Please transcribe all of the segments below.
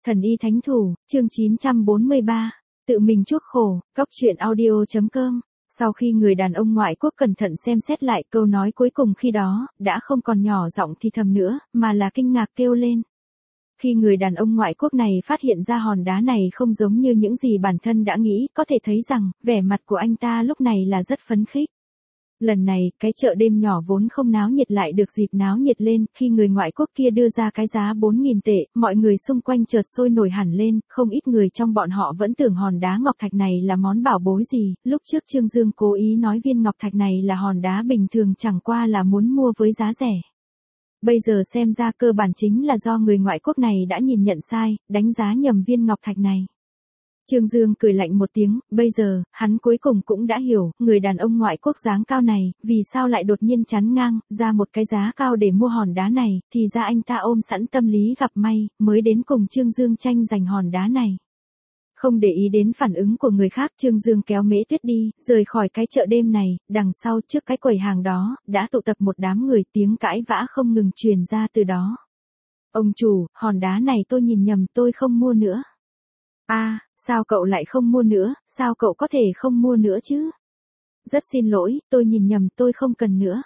Thần y thánh thủ, chương 943, tự mình chuốc khổ, góc truyện audio.com. Sau khi người đàn ông ngoại quốc cẩn thận xem xét lại, câu nói cuối cùng khi đó, đã không còn nhỏ giọng thì thầm nữa, mà là kinh ngạc kêu lên. Khi người đàn ông ngoại quốc này phát hiện ra hòn đá này không giống như những gì bản thân đã nghĩ, có thể thấy rằng, vẻ mặt của anh ta lúc này là rất phấn khích. Lần này, cái chợ đêm nhỏ vốn không náo nhiệt lại được dịp náo nhiệt lên, khi người ngoại quốc kia đưa ra cái giá 4.000 tệ, mọi người xung quanh chợt sôi nổi hẳn lên, không ít người trong bọn họ vẫn tưởng hòn đá ngọc thạch này là món bảo bối gì, lúc trước Trương Dương cố ý nói viên ngọc thạch này là hòn đá bình thường chẳng qua là muốn mua với giá rẻ. Bây giờ xem ra cơ bản chính là do người ngoại quốc này đã nhìn nhận sai, đánh giá nhầm viên ngọc thạch này. Trương Dương cười lạnh một tiếng, bây giờ, hắn cuối cùng cũng đã hiểu, người đàn ông ngoại quốc dáng cao này, vì sao lại đột nhiên chắn ngang, ra một cái giá cao để mua hòn đá này, thì ra anh ta ôm sẵn tâm lý gặp may, mới đến cùng Trương Dương tranh giành hòn đá này. Không để ý đến phản ứng của người khác, Trương Dương kéo Mễ Tuyết đi, rời khỏi cái chợ đêm này, đằng sau trước cái quầy hàng đó, đã tụ tập một đám người, tiếng cãi vã không ngừng truyền ra từ đó. Ông chủ, hòn đá này tôi nhìn nhầm, tôi không mua nữa. Sao cậu lại không mua nữa, sao cậu có thể không mua nữa chứ? Rất xin lỗi, tôi nhìn nhầm, tôi không cần nữa.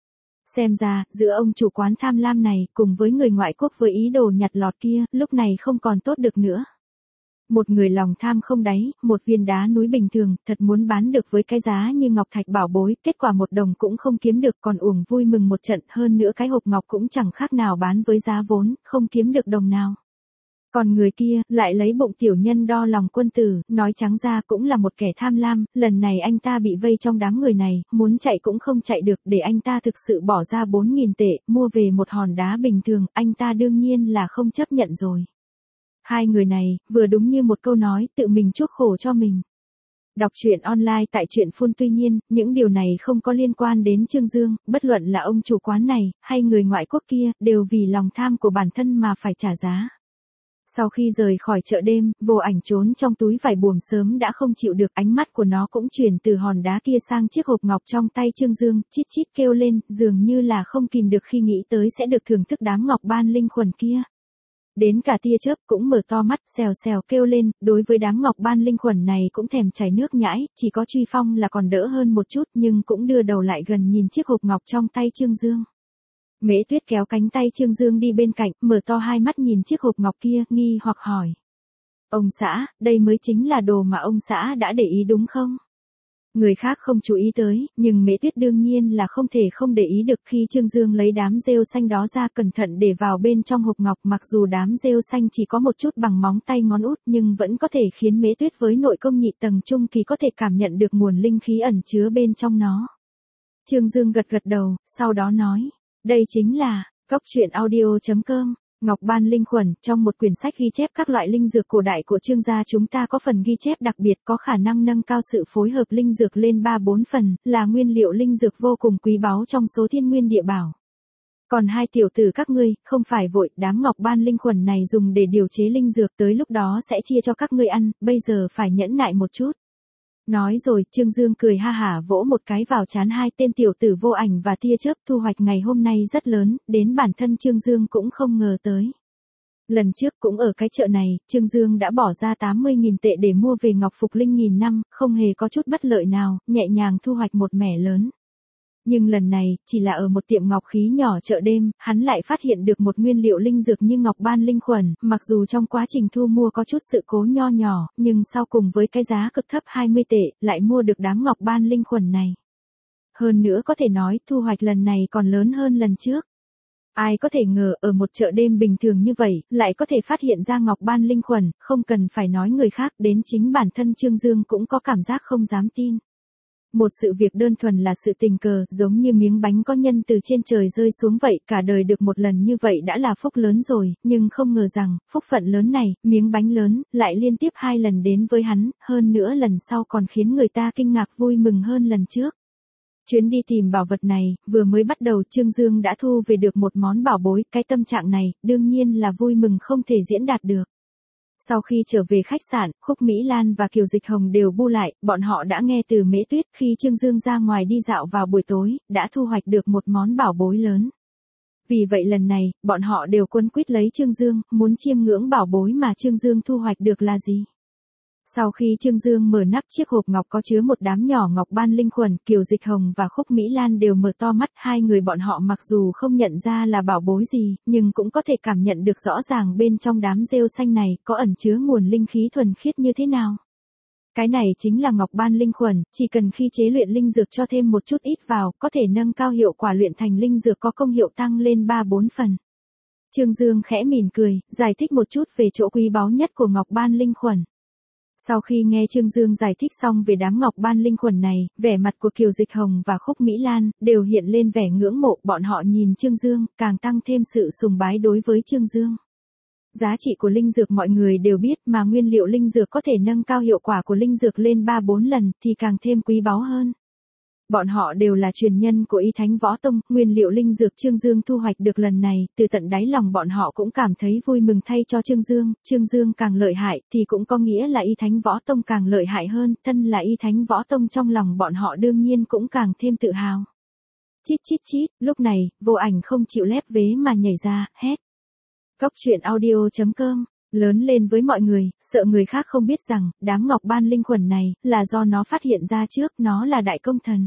Xem ra, giữa ông chủ quán tham lam này, cùng với người ngoại quốc với ý đồ nhặt lọt kia, lúc này không còn tốt được nữa. Một người lòng tham không đáy, một viên đá núi bình thường, thật muốn bán được với cái giá như ngọc thạch bảo bối, kết quả 1 đồng cũng không kiếm được, còn uổng vui mừng một trận, hơn nữa cái hộp ngọc cũng chẳng khác nào bán với giá vốn, không kiếm được đồng nào. Còn người kia, lại lấy bụng tiểu nhân đo lòng quân tử, nói trắng ra cũng là một kẻ tham lam, lần này anh ta bị vây trong đám người này, muốn chạy cũng không chạy được, để anh ta thực sự bỏ ra 4.000 tệ, mua về một hòn đá bình thường, anh ta đương nhiên là không chấp nhận rồi. Hai người này, vừa đúng như một câu nói, tự mình chuốc khổ cho mình. Đọc truyện online tại truyện Phun. Tuy nhiên, những điều này không có liên quan đến Trương Dương, bất luận là ông chủ quán này, hay người ngoại quốc kia, đều vì lòng tham của bản thân mà phải trả giá. Sau khi rời khỏi chợ đêm, Vô Ảnh trốn trong túi vải buồm sớm đã không chịu được, ánh mắt của nó cũng chuyển từ hòn đá kia sang chiếc hộp ngọc trong tay Trương Dương, chít chít kêu lên, dường như là không kìm được khi nghĩ tới sẽ được thưởng thức đám ngọc ban linh khuẩn kia. Đến cả tia chớp cũng mở to mắt, xèo xèo kêu lên, đối với đám ngọc ban linh khuẩn này cũng thèm chảy nước nhãi, chỉ có Truy Phong là còn đỡ hơn một chút nhưng cũng đưa đầu lại gần nhìn chiếc hộp ngọc trong tay Trương Dương. Mễ Tuyết kéo cánh tay Trương Dương đi bên cạnh, mở to hai mắt nhìn chiếc hộp ngọc kia, nghi hoặc hỏi. Ông xã, đây mới chính là đồ mà ông xã đã để ý đúng không? Người khác không chú ý tới, nhưng Mễ Tuyết đương nhiên là không thể không để ý được khi Trương Dương lấy đám rêu xanh đó ra cẩn thận để vào bên trong hộp ngọc, mặc dù đám rêu xanh chỉ có một chút bằng móng tay ngón út nhưng vẫn có thể khiến Mễ Tuyết với nội công nhị tầng trung kỳ có thể cảm nhận được nguồn linh khí ẩn chứa bên trong nó. Trương Dương gật gật đầu, sau đó nói. Đây chính là, góc truyện audio.com, Ngọc Ban Linh Khuẩn, trong một quyển sách ghi chép các loại linh dược cổ đại của Trương gia chúng ta có phần ghi chép đặc biệt có khả năng nâng cao sự phối hợp linh dược lên 3-4 phần, là nguyên liệu linh dược vô cùng quý báu trong số thiên nguyên địa bảo. Còn hai tiểu tử các ngươi, không phải vội, đám Ngọc Ban Linh Khuẩn này dùng để điều chế linh dược tới lúc đó sẽ chia cho các ngươi ăn, bây giờ phải nhẫn nại một chút. Nói rồi, Trương Dương cười ha hả vỗ một cái vào trán hai tên tiểu tử Vô Ảnh và Tia Chớp. Thu hoạch ngày hôm nay rất lớn, đến bản thân Trương Dương cũng không ngờ tới. Lần trước cũng ở cái chợ này, Trương Dương đã bỏ ra 80.000 tệ để mua về ngọc phục linh nghìn năm, không hề có chút bất lợi nào, nhẹ nhàng thu hoạch một mẻ lớn. Nhưng lần này, chỉ là ở một tiệm ngọc khí nhỏ chợ đêm, hắn lại phát hiện được một nguyên liệu linh dược như Ngọc Ban Linh Khuẩn, mặc dù trong quá trình thu mua có chút sự cố nho nhỏ, nhưng sau cùng với cái giá cực thấp 20 tệ, lại mua được đám Ngọc Ban Linh Khuẩn này. Hơn nữa có thể nói, thu hoạch lần này còn lớn hơn lần trước. Ai có thể ngờ ở một chợ đêm bình thường như vậy, lại có thể phát hiện ra Ngọc Ban Linh Khuẩn, không cần phải nói người khác, đến chính bản thân Trương Dương cũng có cảm giác không dám tin. Một sự việc đơn thuần là sự tình cờ, giống như miếng bánh có nhân từ trên trời rơi xuống vậy, cả đời được một lần như vậy đã là phúc lớn rồi, nhưng không ngờ rằng, phúc phận lớn này, miếng bánh lớn, lại liên tiếp 2 lần đến với hắn, hơn nữa lần sau còn khiến người ta kinh ngạc vui mừng hơn lần trước. Chuyến đi tìm bảo vật này, vừa mới bắt đầu Trương Dương đã thu về được một món bảo bối, cái tâm trạng này, đương nhiên là vui mừng không thể diễn đạt được. Sau khi trở về khách sạn, Khúc Mỹ Lan và Kiều Dịch Hồng đều bu lại, bọn họ đã nghe từ Mễ Tuyết khi Trương Dương ra ngoài đi dạo vào buổi tối, đã thu hoạch được một món bảo bối lớn. Vì vậy lần này, bọn họ đều quấn quýt lấy Trương Dương, muốn chiêm ngưỡng bảo bối mà Trương Dương thu hoạch được là gì. Sau khi Trương Dương mở nắp chiếc hộp ngọc có chứa một đám nhỏ ngọc ban linh khuẩn, Kiều Dịch Hồng và Khúc Mỹ Lan đều mở to mắt, hai người bọn họ mặc dù không nhận ra là bảo bối gì, nhưng cũng có thể cảm nhận được rõ ràng bên trong đám rêu xanh này có ẩn chứa nguồn linh khí thuần khiết như thế nào. Cái này chính là ngọc ban linh khuẩn, chỉ cần khi chế luyện linh dược cho thêm một chút ít vào, có thể nâng cao hiệu quả luyện thành linh dược có công hiệu tăng lên 3-4 phần. Trương Dương khẽ mỉm cười, giải thích một chút về chỗ quý báu nhất của ngọc ban linh khuẩn. Sau khi nghe Trương Dương giải thích xong về đám ngọc ban linh khuẩn này, vẻ mặt của Kiều Dịch Hồng và Khúc Mỹ Lan đều hiện lên vẻ ngưỡng mộ, bọn họ nhìn Trương Dương, càng tăng thêm sự sùng bái đối với Trương Dương. Giá trị của linh dược mọi người đều biết, mà nguyên liệu linh dược có thể nâng cao hiệu quả của linh dược lên 3-4 lần thì càng thêm quý báu hơn. Bọn họ đều là truyền nhân của Y Thánh Võ Tông, nguyên liệu linh dược Trương Dương thu hoạch được lần này, từ tận đáy lòng bọn họ cũng cảm thấy vui mừng thay cho Trương Dương càng lợi hại thì cũng có nghĩa là Y Thánh Võ Tông càng lợi hại hơn, thân là Y Thánh Võ Tông trong lòng bọn họ đương nhiên cũng càng thêm tự hào. Chít chít chít, lúc này, Vô Ảnh không chịu lép vế mà nhảy ra, hét. Cốc truyện audio.com lớn lên với mọi người, sợ người khác không biết rằng, đám ngọc ban linh khuẩn này, là do nó phát hiện ra trước, nó là đại công thần.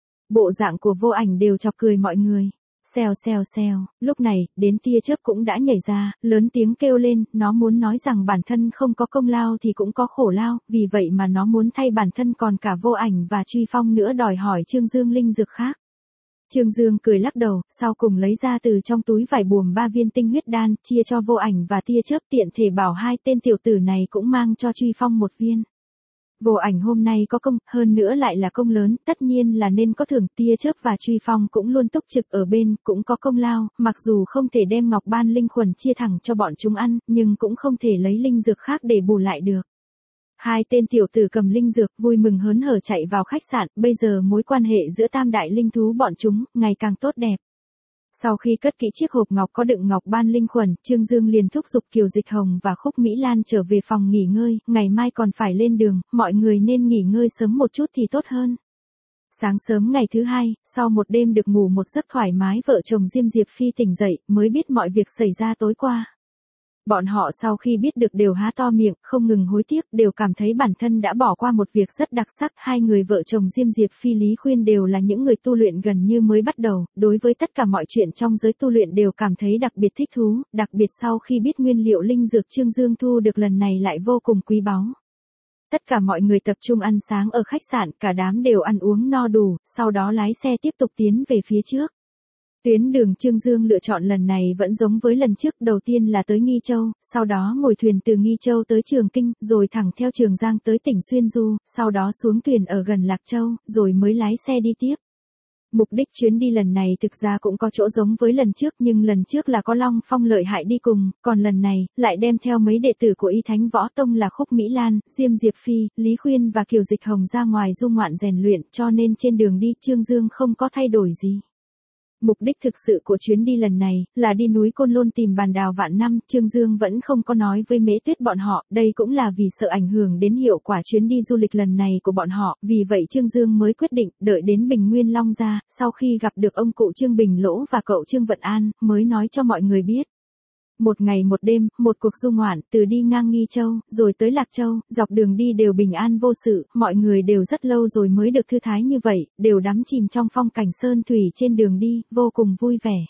Bộ dạng của Vô Ảnh đều chọc cười mọi người. Xèo xèo xèo, lúc này, đến tia chớp cũng đã nhảy ra, lớn tiếng kêu lên, nó muốn nói rằng bản thân không có công lao thì cũng có khổ lao, vì vậy mà nó muốn thay bản thân còn cả Vô Ảnh và Truy Phong nữa đòi hỏi Trương Dương linh dược khác. Trương Dương cười lắc đầu, sau cùng lấy ra từ trong túi vải buồm 3 viên tinh huyết đan, chia cho Vô Ảnh và tia chớp, tiện thể bảo hai tên tiểu tử này cũng mang cho Truy Phong một viên. Vô Ảnh hôm nay có công, hơn nữa lại là công lớn, tất nhiên là nên có thưởng. Tia chớp và Truy Phong cũng luôn túc trực ở bên, cũng có công lao, mặc dù không thể đem ngọc ban linh khuẩn chia thẳng cho bọn chúng ăn, nhưng cũng không thể lấy linh dược khác để bù lại được. Hai tên tiểu tử cầm linh dược vui mừng hớn hở chạy vào khách sạn, bây giờ mối quan hệ giữa tam đại linh thú bọn chúng ngày càng tốt đẹp. Sau khi cất kỹ chiếc hộp ngọc có đựng ngọc ban linh khuẩn, Trương Dương liền thúc giục Kiều Dịch Hồng và Khúc Mỹ Lan trở về phòng nghỉ ngơi, ngày mai còn phải lên đường, mọi người nên nghỉ ngơi sớm một chút thì tốt hơn. Sáng sớm ngày thứ hai, sau một đêm được ngủ một giấc thoải mái, vợ chồng Diêm Diệp Phi tỉnh dậy, mới biết mọi việc xảy ra tối qua. Bọn họ sau khi biết được đều há to miệng, không ngừng hối tiếc, đều cảm thấy bản thân đã bỏ qua một việc rất đặc sắc. Hai người vợ chồng Diêm Diệp Phi Lý Khuyên đều là những người tu luyện gần như mới bắt đầu, đối với tất cả mọi chuyện trong giới tu luyện đều cảm thấy đặc biệt thích thú, đặc biệt sau khi biết nguyên liệu linh dược Trương Dương thu được lần này lại vô cùng quý báu. Tất cả mọi người tập trung ăn sáng ở khách sạn, cả đám đều ăn uống no đủ, sau đó lái xe tiếp tục tiến về phía trước. Tuyến đường Trương Dương lựa chọn lần này vẫn giống với lần trước, đầu tiên là tới Nghi Châu, sau đó ngồi thuyền từ Nghi Châu tới Trường Kinh, rồi thẳng theo Trường Giang tới tỉnh Xuyên Du, sau đó xuống thuyền ở gần Lạc Châu, rồi mới lái xe đi tiếp. Mục đích chuyến đi lần này thực ra cũng có chỗ giống với lần trước, nhưng lần trước là có Long Phong lợi hại đi cùng, còn lần này, lại đem theo mấy đệ tử của Y Thánh Võ Tông là Khúc Mỹ Lan, Diêm Diệp Phi, Lý Khuyên và Kiều Dịch Hồng ra ngoài du ngoạn rèn luyện, cho nên trên đường đi Trương Dương không có thay đổi gì. Mục đích thực sự của chuyến đi lần này, là đi núi Côn Lôn tìm Bàn Đào Vạn Năm, Trương Dương vẫn không có nói với Mễ Tuyết bọn họ, đây cũng là vì sợ ảnh hưởng đến hiệu quả chuyến đi du lịch lần này của bọn họ, vì vậy Trương Dương mới quyết định, đợi đến Bình Nguyên Long ra, sau khi gặp được ông cụ Trương Bình Lỗ và cậu Trương Vận An, mới nói cho mọi người biết. Một ngày một đêm, một cuộc du ngoạn, từ đi ngang Nghi Châu, rồi tới Lạc Châu, dọc đường đi đều bình an vô sự, mọi người đều rất lâu rồi mới được thư thái như vậy, đều đắm chìm trong phong cảnh sơn thủy trên đường đi, vô cùng vui vẻ.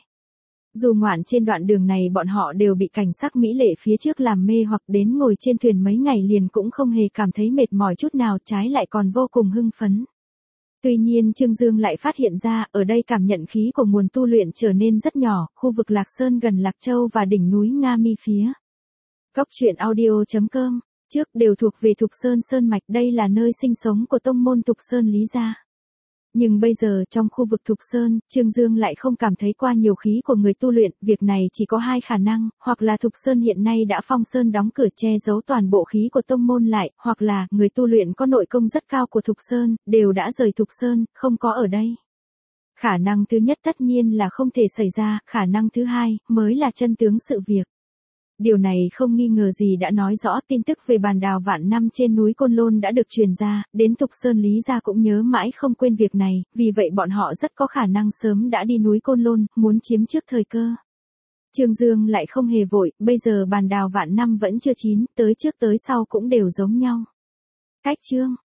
Du ngoạn trên đoạn đường này bọn họ đều bị cảnh sắc mỹ lệ phía trước làm mê hoặc, đến ngồi trên thuyền mấy ngày liền cũng không hề cảm thấy mệt mỏi chút nào, trái lại còn vô cùng hưng phấn. Tuy nhiên Trương Dương lại phát hiện ra, ở đây cảm nhận khí của nguồn tu luyện trở nên rất nhỏ, khu vực Lạc Sơn gần Lạc Châu và đỉnh núi Nga Mi phía. Cốc truyện audio.com, trước đều thuộc về Thục Sơn Sơn Mạch, đây là nơi sinh sống của tông môn Thục Sơn Lý Gia. Nhưng bây giờ trong khu vực Thục Sơn, Trương Dương lại không cảm thấy qua nhiều khí của người tu luyện, việc này chỉ có hai khả năng, hoặc là Thục Sơn hiện nay đã phong sơn đóng cửa che giấu toàn bộ khí của tông môn lại, hoặc là người tu luyện có nội công rất cao của Thục Sơn, đều đã rời Thục Sơn, không có ở đây. Khả năng thứ nhất tất nhiên là không thể xảy ra, khả năng thứ hai, mới là chân tướng sự việc. Điều này không nghi ngờ gì đã nói rõ tin tức về bàn đào vạn năm trên núi Côn Lôn đã được truyền ra, đến Thục Sơn Lý gia cũng nhớ mãi không quên việc này, vì vậy bọn họ rất có khả năng sớm đã đi núi Côn Lôn, muốn chiếm trước thời cơ. Trương Dương lại không hề vội, bây giờ bàn đào vạn năm vẫn chưa chín, tới trước tới sau cũng đều giống nhau. Cách chương